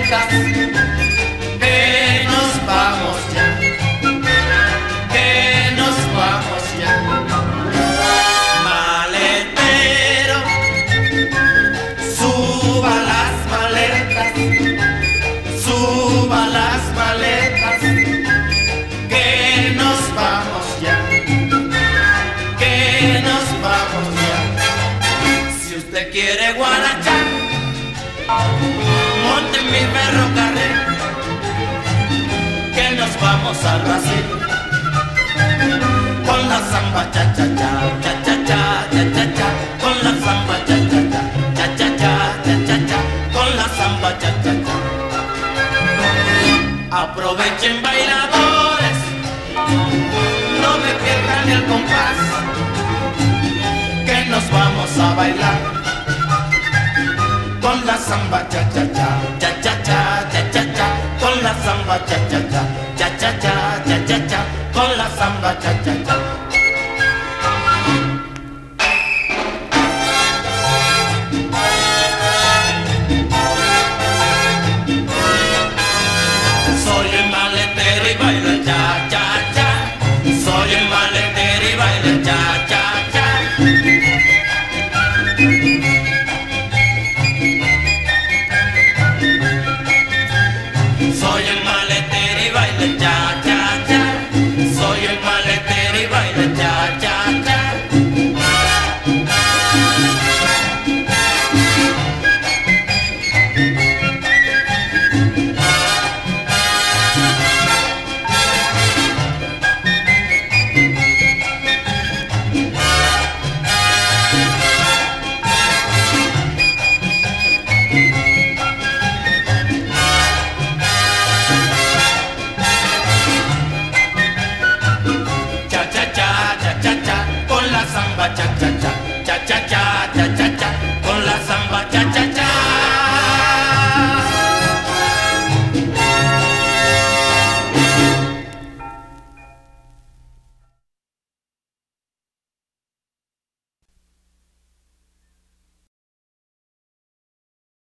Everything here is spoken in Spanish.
maletas, que nos vamos ya, que nos vamos ya. Maletero, suba las maletas, suba las maletas, que nos vamos ya, que nos vamos ya. Si usted quiere guarachar, monte en mi ferrocarril, que nos vamos al Brasil. Con la samba cha cha cha, cha cha cha, cha cha cha, con la samba cha cha cha, cha cha cha, cha cha cha, con la samba cha cha cha. Aprovechen bailadores, no me pierdan el compás, que nos vamos a bailar. Con la samba cha cha cha, cha cha cha, cha cha cha, con la samba cha cha cha, cha cha cha, cha cha cha, con la samba cha cha cha.